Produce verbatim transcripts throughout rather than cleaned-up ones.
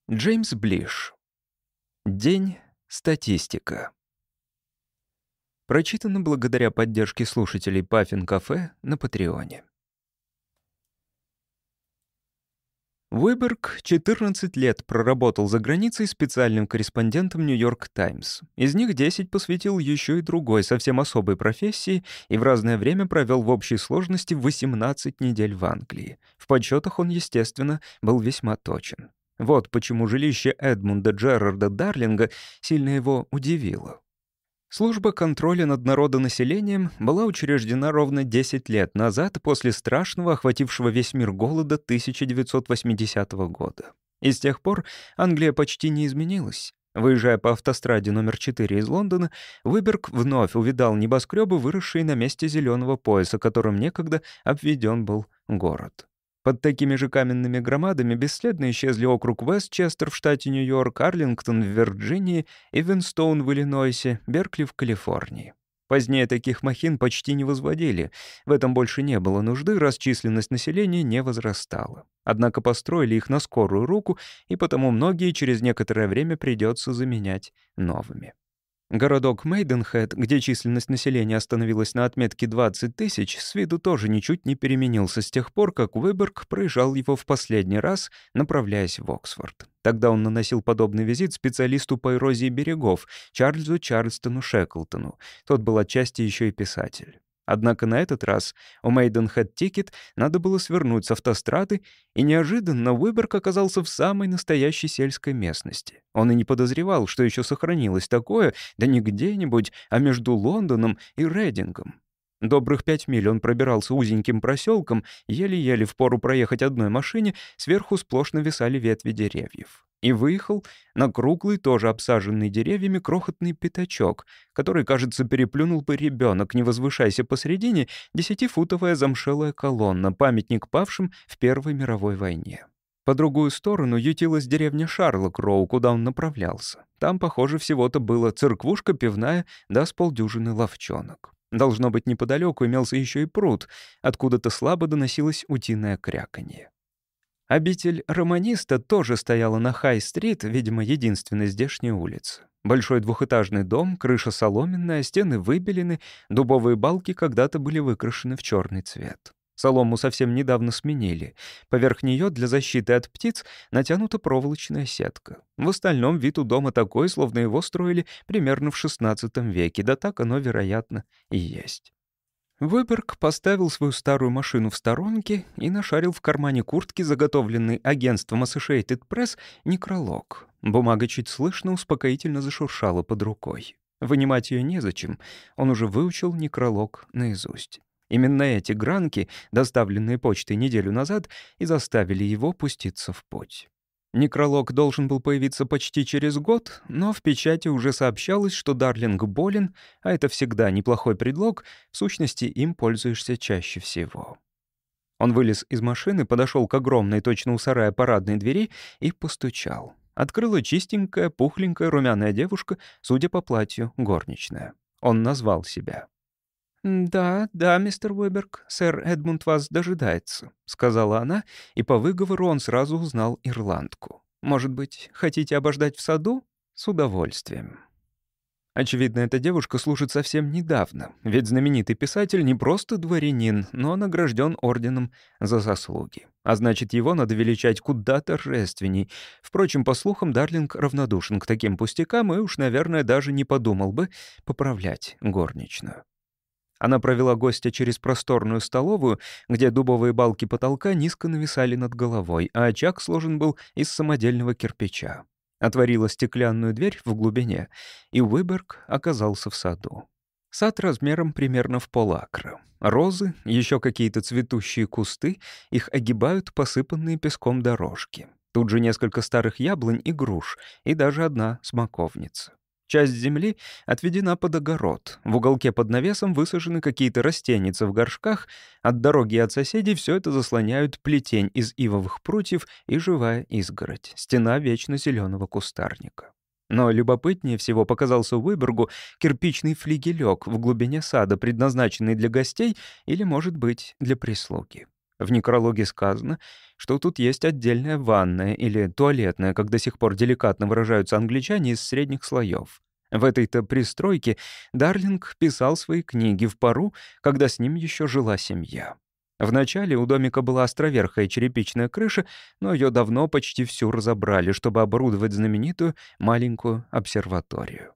Джеймс Блиш. День. Статистика. Прочитано благодаря поддержке слушателей Puffin Cafe на Патреоне. Уиберг четырнадцать лет проработал за границей специальным корреспондентом «Нью-Йорк Таймс». Из них десять посвятил еще и другой, совсем особой профессии, и в разное время провел в общей сложности восемнадцать недель в Англии. В подсчетах он, естественно, был весьма точен. Вот почему жилище Эдмунда Джерарда Дарлинга сильно его удивило. Служба контроля над народонаселением была учреждена ровно десять лет назад после страшного, охватившего весь мир голода тысяча девятьсот восьмидесятого года. И с тех пор Англия почти не изменилась. Выезжая по автостраде номер четыре из Лондона, Уиберг вновь увидал небоскребы, выросшие на месте зеленого пояса, которым некогда обведен был город. Под такими же каменными громадами бесследно исчезли округ Вестчестер в штате Нью-Йорк, Арлингтон в Вирджинии, Ивенстоун в Иллинойсе, Беркли в Калифорнии. Позднее таких махин почти не возводили. В этом больше не было нужды, раз численность населения не возрастала. Однако построили их на скорую руку, и потому многие через некоторое время придется заменять новыми. Городок Мейденхед, где численность населения остановилась на отметке двадцать тысяч, с виду тоже ничуть не переменился с тех пор, как Уиберг проезжал его в последний раз, направляясь в Оксфорд. Тогда он наносил подобный визит специалисту по эрозии берегов Чарльзу Чарльстону Шеклтону. Тот был отчасти еще и писатель. Однако на этот раз у Мейденхед-Тикет надо было свернуть с автострады, и неожиданно Уиберг оказался в самой настоящей сельской местности. Он и не подозревал, что еще сохранилось такое, да не где-нибудь, а между Лондоном и Рейдингом. Добрых пять миль он пробирался узеньким проселком, еле-еле впору проехать одной машине, сверху сплошь нависали ветви деревьев. И выехал на круглый, тоже обсаженный деревьями, крохотный пятачок, который, кажется, переплюнул бы ребенок, не возвышайся посредине, десятифутовая замшелая колонна, памятник павшим в Первой мировой войне. По другую сторону ютилась деревня Шарлок-Роу, куда он направлялся. Там, похоже, всего-то была церквушка пивная, да с полдюжины ловчонок. Должно быть, неподалеку имелся еще и пруд, откуда-то слабо доносилось утиное кряканье. Обитель романиста тоже стояла на Хай-стрит, видимо, единственной здешней улице. Большой двухэтажный дом, крыша соломенная, стены выбелены, дубовые балки когда-то были выкрашены в черный цвет. Солому совсем недавно сменили. Поверх нее для защиты от птиц натянута проволочная сетка. В остальном вид у дома такой, словно его строили примерно в шестнадцатом веке, да так оно, вероятно, и есть. Уиберг поставил свою старую машину в сторонке и нашарил в кармане куртки, заготовленный агентством Associated Press, некролог. Бумага чуть слышно успокоительно зашуршала под рукой. Вынимать ее незачем, он уже выучил некролог наизусть. Именно эти гранки, доставленные почтой неделю назад, и заставили его пуститься в путь. Некролог должен был появиться почти через год, но в печати уже сообщалось, что Дарлинг болен, а это всегда неплохой предлог, в сущности, им пользуешься чаще всего. Он вылез из машины, подошел к огромной, точно у сарая, парадной двери и постучал. Открыла чистенькая, пухленькая, румяная девушка, судя по платью, горничная. Он назвал себя. «Да, да, мистер Уиберг, сэр Эдмунд вас дожидается», — сказала она, и по выговору он сразу узнал ирландку. «Может быть, хотите обождать в саду?» «С удовольствием». Очевидно, эта девушка служит совсем недавно, ведь знаменитый писатель не просто дворянин, но награжден орденом за заслуги. А значит, его надо величать куда торжественней. Впрочем, по слухам, Дарлинг равнодушен к таким пустякам и уж, наверное, даже не подумал бы поправлять горничную. Она провела гостя через просторную столовую, где дубовые балки потолка низко нависали над головой, а очаг сложен был из самодельного кирпича. Отворила стеклянную дверь в глубине, и Уиберг оказался в саду. Сад размером примерно в полакра. Розы, еще какие-то цветущие кусты, их огибают посыпанные песком дорожки. Тут же несколько старых яблонь и груш, и даже одна смоковница. Часть земли отведена под огород. В уголке под навесом высажены какие-то растеницы в горшках. От дороги и от соседей все это заслоняют плетень из ивовых прутьев и живая изгородь, стена вечно зеленого кустарника. Но любопытнее всего показался Уибергу кирпичный флигелек в глубине сада, предназначенный для гостей или, может быть, для прислуги. В некрологе сказано, что тут есть отдельная ванная или туалетная, как до сих пор деликатно выражаются англичане из средних слоев. В этой-то пристройке Дарлинг писал свои книги в пору, когда с ним еще жила семья. Вначале у домика была островерхая черепичная крыша, но ее давно почти всю разобрали, чтобы оборудовать знаменитую маленькую обсерваторию.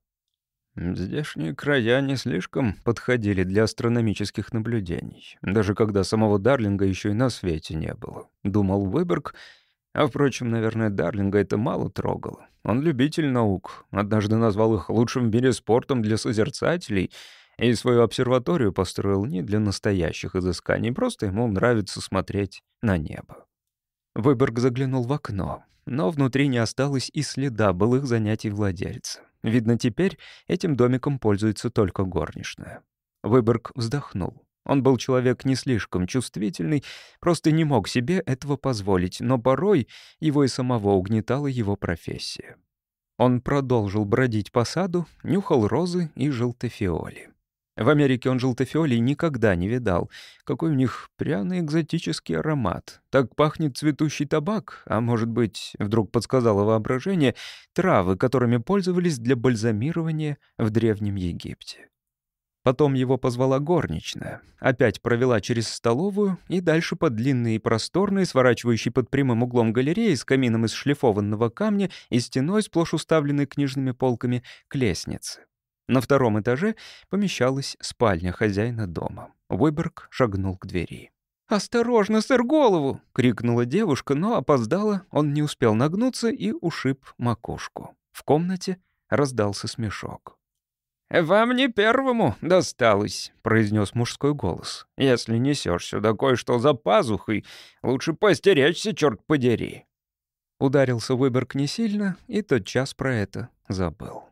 Здешние края не слишком подходили для астрономических наблюдений, даже когда самого Дарлинга еще и на свете не было, думал Выборг. А, впрочем, наверное, Дарлинга это мало трогало. Он любитель наук, однажды назвал их лучшим в мире спортом для созерцателей, и свою обсерваторию построил не для настоящих изысканий, просто ему нравится смотреть на небо. Выборг заглянул в окно, но внутри не осталось и следа былых занятий владельца. Видно, теперь этим домиком пользуется только горничная. Выборг вздохнул. Он был человек не слишком чувствительный, просто не мог себе этого позволить, но порой его и самого угнетала его профессия. Он продолжил бродить по саду, нюхал розы и желтофиоли. В Америке он желтофиолей никогда не видал. Какой у них пряный экзотический аромат. Так пахнет цветущий табак, а может быть, вдруг подсказало воображение, травы, которыми пользовались для бальзамирования в Древнем Египте. Потом его позвала горничная, опять провела через столовую и дальше по длинной и просторной, сворачивающей под прямым углом галереи с камином из шлифованного камня и стеной, сплошь уставленной книжными полками, к лестнице. На втором этаже помещалась спальня хозяина дома. Выборг шагнул к двери. «Осторожно, сэр, голову!» — крикнула девушка, но опоздала, он не успел нагнуться и ушиб макушку. В комнате раздался смешок. «Вам не первому досталось», — произнес мужской голос. «Если несешь сюда кое-что за пазухой, лучше постеречься, черт подери». Ударился Выборг не сильно, и тотчас про это забыл.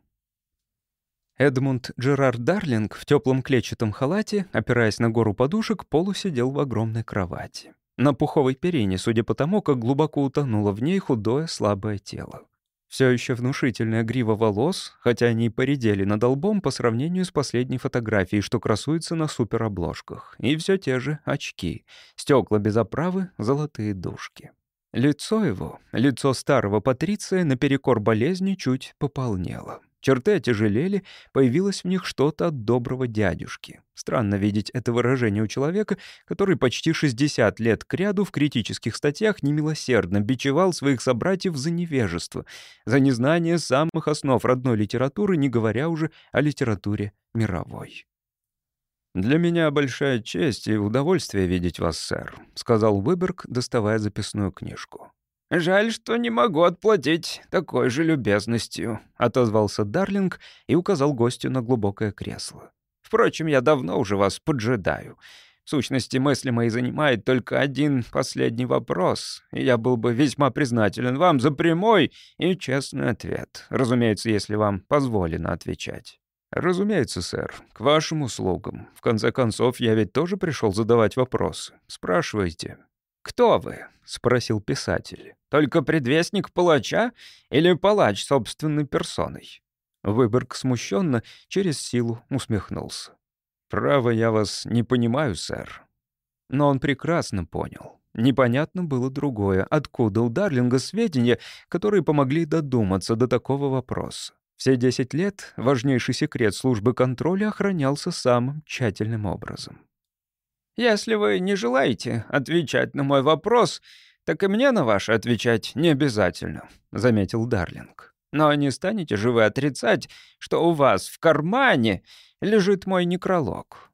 Эдмунд Джерард Дарлинг в теплом клетчатом халате, опираясь на гору подушек, полусидел в огромной кровати. На пуховой перине, судя по тому, как глубоко утонуло в ней худое слабое тело. Все еще внушительная грива волос, хотя они и поредели над лбом по сравнению с последней фотографией, что красуется на суперобложках. И все те же очки, стекла без оправы, золотые дужки. Лицо его, лицо старого патриция, наперекор болезни чуть пополнело. Черты отяжелели, появилось в них что-то от доброго дядюшки. Странно видеть это выражение у человека, который почти шестьдесят лет кряду в критических статьях немилосердно бичевал своих собратьев за невежество, за незнание самых основ родной литературы, не говоря уже о литературе мировой. «Для меня большая честь и удовольствие видеть вас, сэр», — сказал Выборг, доставая записную книжку. «Жаль, что не могу отплатить такой же любезностью», — отозвался Дарлинг и указал гостю на глубокое кресло. «Впрочем, я давно уже вас поджидаю. В сущности, мысли мои занимает только один последний вопрос, и я был бы весьма признателен вам за прямой и честный ответ, разумеется, если вам позволено отвечать». «Разумеется, сэр, к вашим услугам. В конце концов, я ведь тоже пришел задавать вопросы. Спрашивайте». «Кто вы?» — спросил писатель. «Только предвестник палача или палач собственной персоной?» Выборг смущенно через силу усмехнулся. «Право, я вас не понимаю, сэр». Но он прекрасно понял. Непонятно было другое, откуда у Дарлинга сведения, которые помогли додуматься до такого вопроса. Все десять лет важнейший секрет службы контроля охранялся самым тщательным образом. «Если вы не желаете отвечать на мой вопрос, так и мне на ваш отвечать не обязательно», — заметил Дарлинг. «Но не станете же вы отрицать, что у вас в кармане лежит мой некролог?»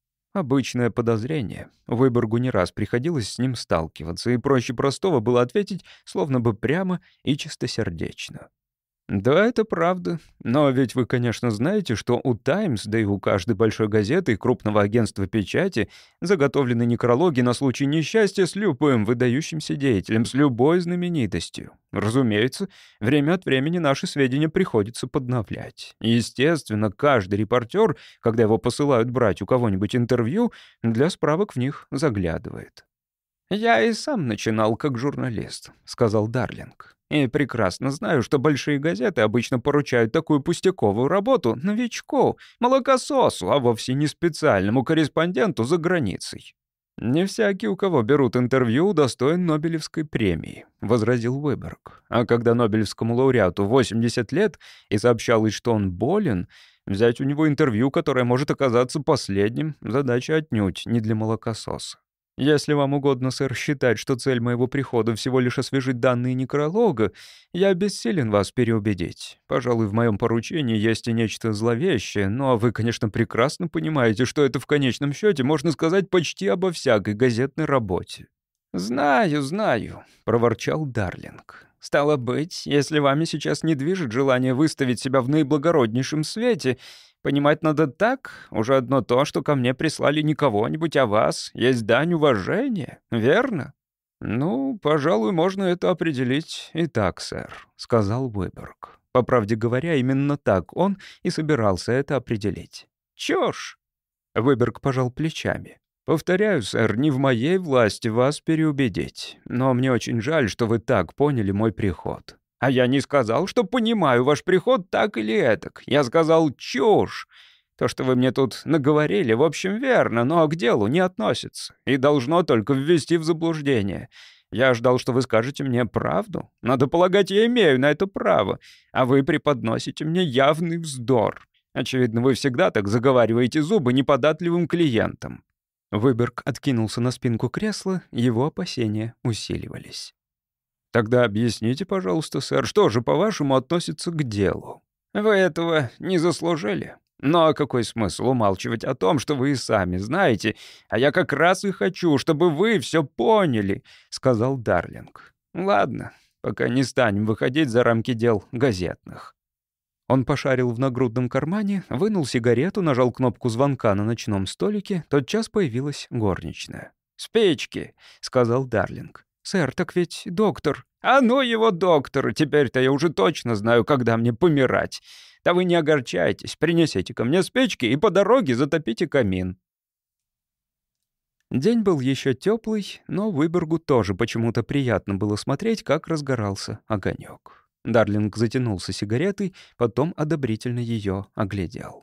Обычное подозрение. Выборгу не раз приходилось с ним сталкиваться, и проще простого было ответить словно бы прямо и чистосердечно. «Да, это правда. Но ведь вы, конечно, знаете, что у «Таймс», да и у каждой большой газеты и крупного агентства печати заготовлены некрологи на случай несчастья с любым выдающимся деятелем, с любой знаменитостью. Разумеется, время от времени наши сведения приходится подновлять. Естественно, каждый репортер, когда его посылают брать у кого-нибудь интервью, для справок в них заглядывает». «Я и сам начинал как журналист», — сказал Дарлинг. «И прекрасно знаю, что большие газеты обычно поручают такую пустяковую работу новичку, молокососу, а вовсе не специальному корреспонденту за границей». «Не всякий, у кого берут интервью, удостоен Нобелевской премии», — возразил Выборг. «А когда Нобелевскому лауреату восемьдесят лет и сообщалось, что он болен, взять у него интервью, которое может оказаться последним, задача отнюдь не для молокососа. Если вам угодно, сэр, считать, что цель моего прихода всего лишь освежить данные некролога, я бессилен вас переубедить. Пожалуй, в моем поручении есть и нечто зловещее, но вы, конечно, прекрасно понимаете, что это в конечном счете можно сказать почти обо всякой газетной работе». «Знаю, знаю», — проворчал Дарлинг. «Стало быть, если вами сейчас не движет желание выставить себя в наиблагороднейшем свете, понимать надо так, уже одно то, что ко мне прислали не кого-нибудь, а вас, есть дань уважения, верно?» «Ну, пожалуй, можно это определить и так, сэр», — сказал Выборг. По правде говоря, именно так он и собирался это определить. «Чушь!» — Выборг пожал плечами. «Повторяю, сэр, не в моей власти вас переубедить, но мне очень жаль, что вы так поняли мой приход». «А я не сказал, что понимаю ваш приход так или этак. Я сказал чушь. То, что вы мне тут наговорили, в общем, верно, но к делу не относится и должно только ввести в заблуждение. Я ждал, что вы скажете мне правду. Надо полагать, я имею на это право, а вы преподносите мне явный вздор. Очевидно, вы всегда так заговариваете зубы неподатливым клиентам». Выберг откинулся на спинку кресла, его опасения усиливались. «Тогда объясните, пожалуйста, сэр, что же, по-вашему, относится к делу? Вы этого не заслужили. Но какой смысл умалчивать о том, что вы и сами знаете, а я как раз и хочу, чтобы вы все поняли», — сказал Дарлинг. «Ладно, пока не станем выходить за рамки дел газетных». Он пошарил в нагрудном кармане, вынул сигарету, нажал кнопку звонка на ночном столике, тотчас появилась горничная. «Спички», — сказал Дарлинг. «Сэр, так ведь доктор...» «А ну его, доктор! Теперь-то я уже точно знаю, когда мне помирать. Да вы не огорчайтесь, принесите ко мне спички и по дороге затопите камин». День был еще теплый, но Выборгу тоже почему-то приятно было смотреть, как разгорался огонек. Дарлинг затянулся сигаретой, потом одобрительно ее оглядел.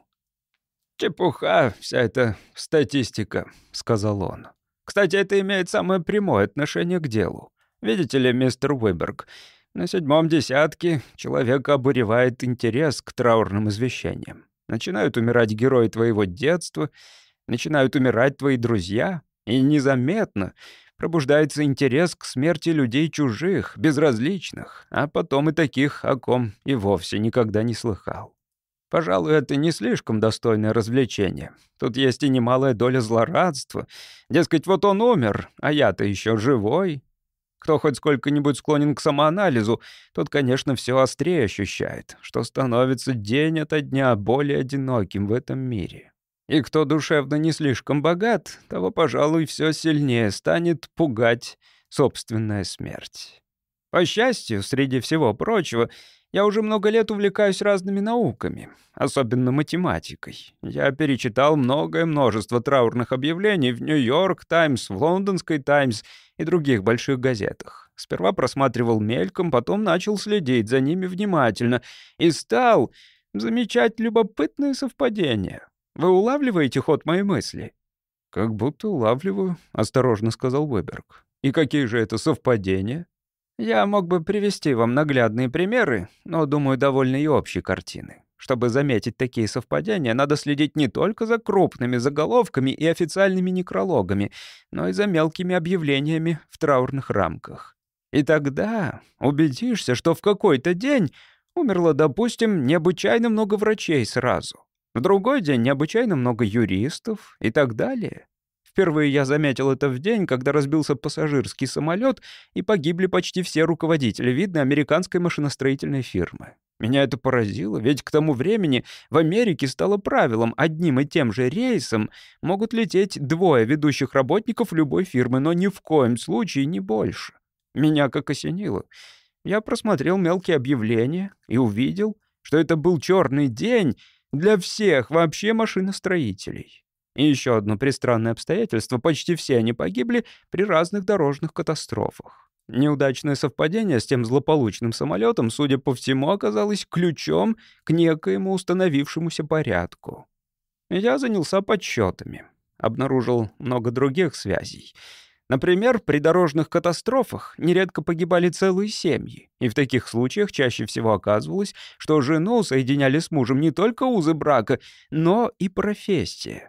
«Чепуха вся эта статистика», — сказал он. «Кстати, это имеет самое прямое отношение к делу. Видите ли, мистер Выборг, на седьмом десятке человека обуревает интерес к траурным извещениям. Начинают умирать герои твоего детства, начинают умирать твои друзья, и незаметно пробуждается интерес к смерти людей чужих, безразличных, а потом и таких, о ком и вовсе никогда не слыхал. Пожалуй, это не слишком достойное развлечение. Тут есть и немалая доля злорадства. Дескать, вот он умер, а я-то еще живой. Кто хоть сколько-нибудь склонен к самоанализу, тот, конечно, все острее ощущает, что становится день ото дня более одиноким в этом мире. И кто душевно не слишком богат, того, пожалуй, все сильнее станет пугать собственная смерть. По счастью, среди всего прочего, я уже много лет увлекаюсь разными науками, особенно математикой. Я перечитал многое множество траурных объявлений в «Нью-Йорк Таймс», в «Лондонской Таймс» и других больших газетах. Сперва просматривал мельком, потом начал следить за ними внимательно и стал замечать любопытные совпадения. Вы улавливаете ход моей мысли? «Как будто улавливаю», — осторожно сказал Выберг. «И какие же это совпадения?» «Я мог бы привести вам наглядные примеры, но, думаю, довольно и общей картины. Чтобы заметить такие совпадения, надо следить не только за крупными заголовками и официальными некрологами, но и за мелкими объявлениями в траурных рамках. И тогда убедишься, что в какой-то день умерло, допустим, необычайно много врачей сразу. В другой день необычайно много юристов и так далее. Впервые я заметил это в день, когда разбился пассажирский самолет и погибли почти все руководители видной американской машиностроительной фирмы. Меня это поразило, ведь к тому времени в Америке стало правилом: одним и тем же рейсом могут лететь двое ведущих работников любой фирмы, но ни в коем случае не больше. Меня как осенило. Я просмотрел мелкие объявления и увидел, что это был черный день для всех вообще машиностроителей. И еще одно пристранное обстоятельство: почти все они погибли при разных дорожных катастрофах. Неудачное совпадение с тем злополучным самолетом, судя по всему, оказалось ключом к некоему установившемуся порядку. Я занялся подсчетами. обнаружил много других связей. Например, при дорожных катастрофах нередко погибали целые семьи, и в таких случаях чаще всего оказывалось, что жену соединяли с мужем не только узы брака, но и профессия.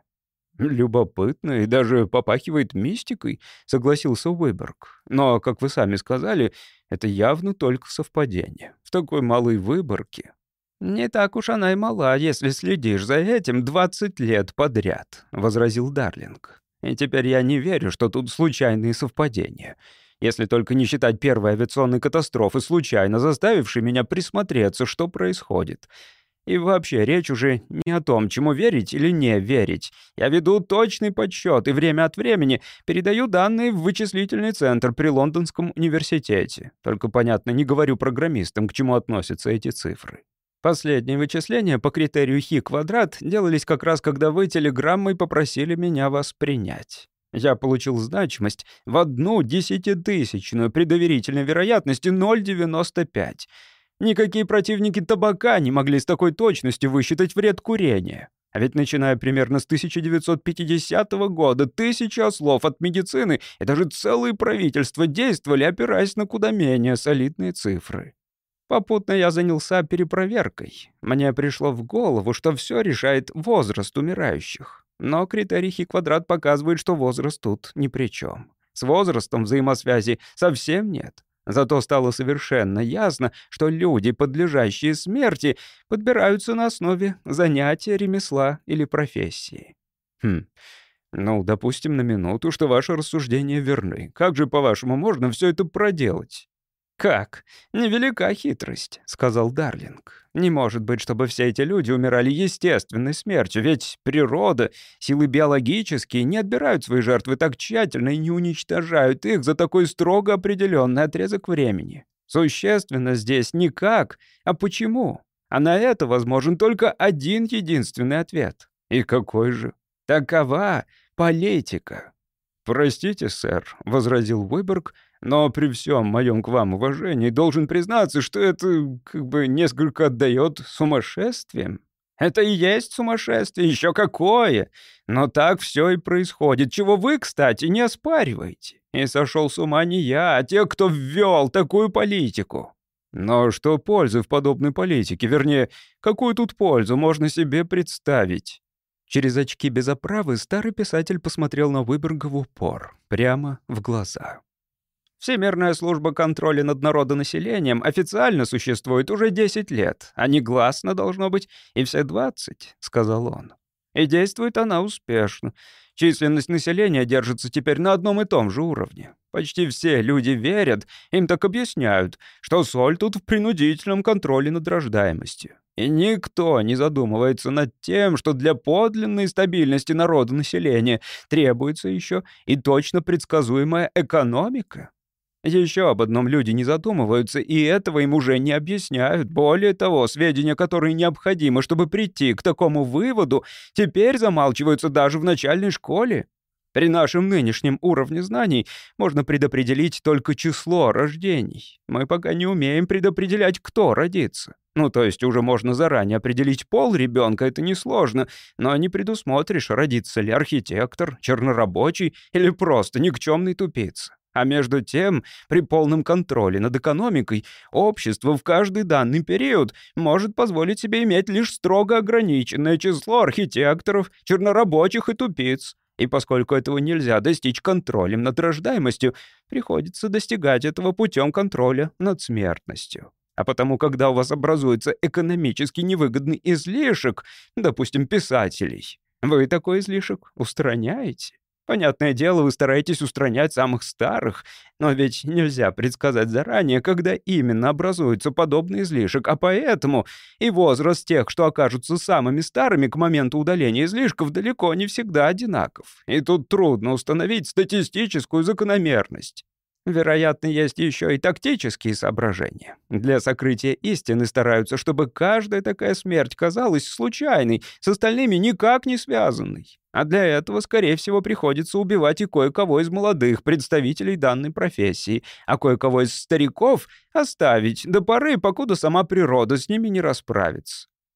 «Любопытно и даже попахивает мистикой», — согласился Уэйберг. «Но, как вы сами сказали, это явно только совпадение. В такой малой выборке». «Не так уж она и мала, если следишь за этим двадцать лет подряд», — возразил Дарлинг. «И теперь я не верю, что тут случайные совпадения. Если только не считать первой авиационной катастрофы, случайно заставившей меня присмотреться, что происходит. И вообще, речь уже не о том, чему верить или не верить. Я веду точный подсчет и время от времени передаю данные в вычислительный центр при Лондонском университете. Только, понятно, не говорю программистам, к чему относятся эти цифры. Последние вычисления по критерию хи квадрат делались как раз, когда вы телеграммой попросили меня вас принять. Я получил значимость в одну десятитысячную при доверительной вероятности ноль целых девяносто пять. Никакие противники табака не могли с такой точностью высчитать вред курения. А ведь начиная примерно с тысяча девятьсот пятидесятого года тысячи ослов от медицины и даже целые правительства действовали, опираясь на куда менее солидные цифры. Попутно я занялся перепроверкой. Мне пришло в голову, что все решает возраст умирающих. Но критерий хи-квадрат показывает, что возраст тут ни при чем. С возрастом взаимосвязи совсем нет. Зато стало совершенно ясно, что люди, подлежащие смерти, подбираются на основе занятия, ремесла или профессии. Хм, ну, допустим на минуту, что ваши рассуждения верны. Как же, по-вашему, можно все это проделать? «Как? Невелика хитрость», — сказал Дарлинг. «Не может быть, чтобы все эти люди умирали естественной смертью, ведь природа, силы биологические не отбирают свои жертвы так тщательно и не уничтожают их за такой строго определенный отрезок времени. Существенно здесь не как, а почему. А на это возможен только один единственный ответ. И какой же? Такова политика». «Простите, сэр», — возразил Уэйберг, «но при всем моем к вам уважении должен признаться, что это как бы несколько отдает сумасшествием». «Это и есть сумасшествие, еще какое! Но так все и происходит, чего вы, кстати, не оспариваете. И сошел с ума не я, а те, кто ввел такую политику». «Но что пользы в подобной политике? Вернее, какую тут пользу можно себе представить?» Через очки без оправы старый писатель посмотрел на Уэйберга в упор, прямо в глаза. «Всемирная служба контроля над народонаселением официально существует уже десять лет, а негласно должно быть и все двадцать», — сказал он. «И действует она успешно. Численность населения держится теперь на одном и том же уровне. Почти все люди верят, им так объясняют, что соль тут в принудительном контроле над рождаемостью. И никто не задумывается над тем, что для подлинной стабильности народонаселения требуется еще и точно предсказуемая экономика. Еще об одном люди не задумываются, и этого им уже не объясняют. Более того, сведения, которые необходимы, чтобы прийти к такому выводу, теперь замалчиваются даже в начальной школе. При нашем нынешнем уровне знаний можно предопределить только число рождений. Мы пока не умеем предопределять, кто родится. Ну, то есть уже можно заранее определить пол ребенка, это несложно, но не предусмотришь, родится ли архитектор, чернорабочий или просто никчемный тупица. А между тем, при полном контроле над экономикой, общество в каждый данный период может позволить себе иметь лишь строго ограниченное число архитекторов, чернорабочих и тупиц. И поскольку этого нельзя достичь контролем над рождаемостью, приходится достигать этого путем контроля над смертностью. А потому, когда у вас образуется экономически невыгодный излишек, допустим, писателей, вы такой излишек устраняете. Понятное дело, вы стараетесь устранять самых старых, но ведь нельзя предсказать заранее, когда именно образуется подобный излишек, а поэтому и возраст тех, что окажутся самыми старыми к моменту удаления излишков, далеко не всегда одинаков. И тут трудно установить статистическую закономерность. Вероятно, есть еще и тактические соображения. Для сокрытия истины стараются, чтобы каждая такая смерть казалась случайной, с остальными никак не связанной. А для этого, скорее всего, приходится убивать и кое-кого из молодых представителей данной профессии, а кое-кого из стариков оставить до поры, покуда сама природа с ними не расправится.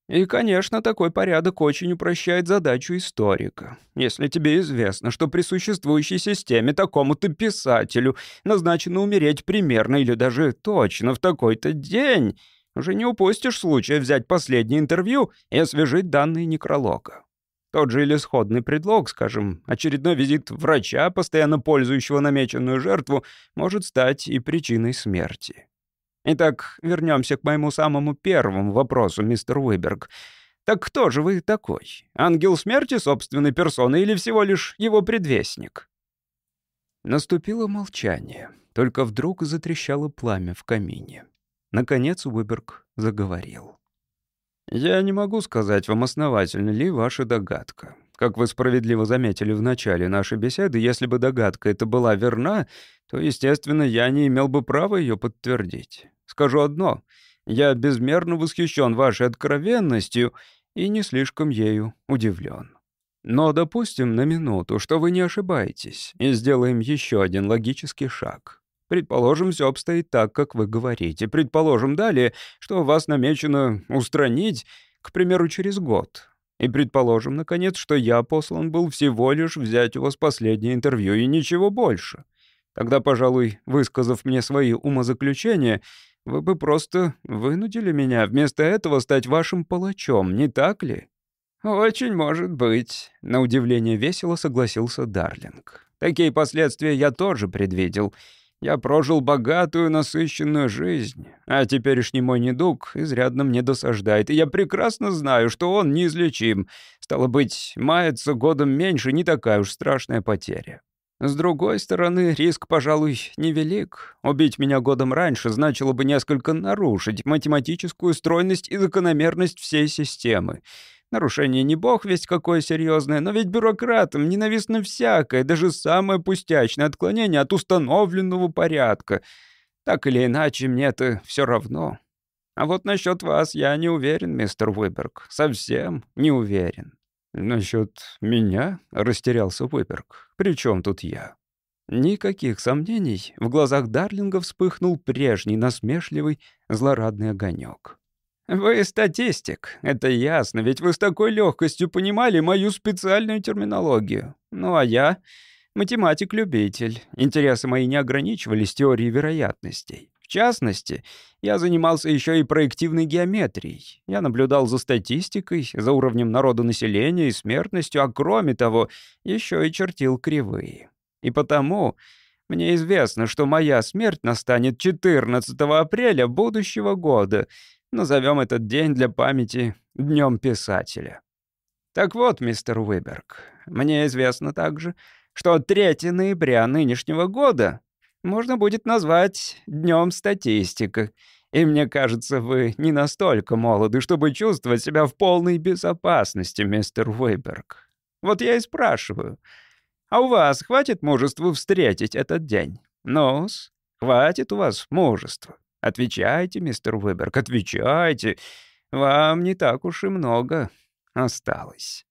И, конечно, такой порядок очень упрощает задачу историка. Если тебе известно, что при существующей системе такому-то писателю назначено умереть примерно или даже точно в такой-то день, уже не упустишь случая взять последнее интервью и освежить данные некролога. Тот же или сходный предлог, скажем, очередной визит врача, постоянно пользующего намеченную жертву, может стать и причиной смерти. Итак, вернемся к моему самому первому вопросу, мистер Уиберг. Так кто же вы такой? Ангел смерти собственной персоной или всего лишь его предвестник? Наступило молчание. Только вдруг затрещало пламя в камине. Наконец Уиберг заговорил. «Я не могу сказать вам, основательна ли ваша догадка. Как вы справедливо заметили в начале нашей беседы, если бы догадка эта была верна, то, естественно, я не имел бы права ее подтвердить. Скажу одно. Я безмерно восхищен вашей откровенностью и не слишком ею удивлен. Но допустим на минуту, что вы не ошибаетесь, и сделаем еще один логический шаг. Предположим, все обстоит так, как вы говорите. Предположим далее, что вас намечено устранить, к примеру, через год. И предположим, наконец, что я послан был всего лишь взять у вас последнее интервью и ничего больше. Тогда, пожалуй, высказав мне свои умозаключения, вы бы просто вынудили меня вместо этого стать вашим палачом, не так ли? «Очень может быть», — на удивление весело согласился Дарлинг. «Такие последствия я тоже предвидел. Я прожил богатую, насыщенную жизнь, а теперешний мой недуг изрядно мне досаждает, и я прекрасно знаю, что он неизлечим. Стало быть, маяться годом меньше не такая уж страшная потеря. С другой стороны, риск, пожалуй, невелик. Убить меня годом раньше значило бы несколько нарушить математическую стройность и закономерность всей системы. Нарушение не бог весть какое серьезное, но ведь бюрократам ненавистно всякое, даже самое пустячное отклонение от установленного порядка. Так или иначе, мне это все равно. А вот насчет вас я не уверен, мистер Уиберг, совсем не уверен». «Насчет меня?» — растерялся Уиберг. «При чем тут я?» Никаких сомнений, в глазах Дарлинга вспыхнул прежний насмешливый, злорадный огонек. «Вы статистик, это ясно, ведь вы с такой легкостью понимали мою специальную терминологию. Ну а я — математик-любитель. Интересы мои не ограничивались теорией вероятностей. В частности, я занимался еще и проективной геометрией. Я наблюдал за статистикой, за уровнем народонаселения и смертностью, а кроме того, еще и чертил кривые. И потому мне известно, что моя смерть настанет четырнадцатого апреля будущего года. Назовем этот день для памяти Днем писателя. Так вот, мистер Уиберг, мне известно также, что третьего ноября нынешнего года можно будет назвать Днем статистика. И мне кажется, вы не настолько молоды, чтобы чувствовать себя в полной безопасности, мистер Уиберг. Вот я и спрашиваю, а у вас хватит мужества встретить этот день? Ну-с, хватит у вас мужества? Отвечайте, мистер Уиберг, отвечайте. Вам не так уж и много осталось».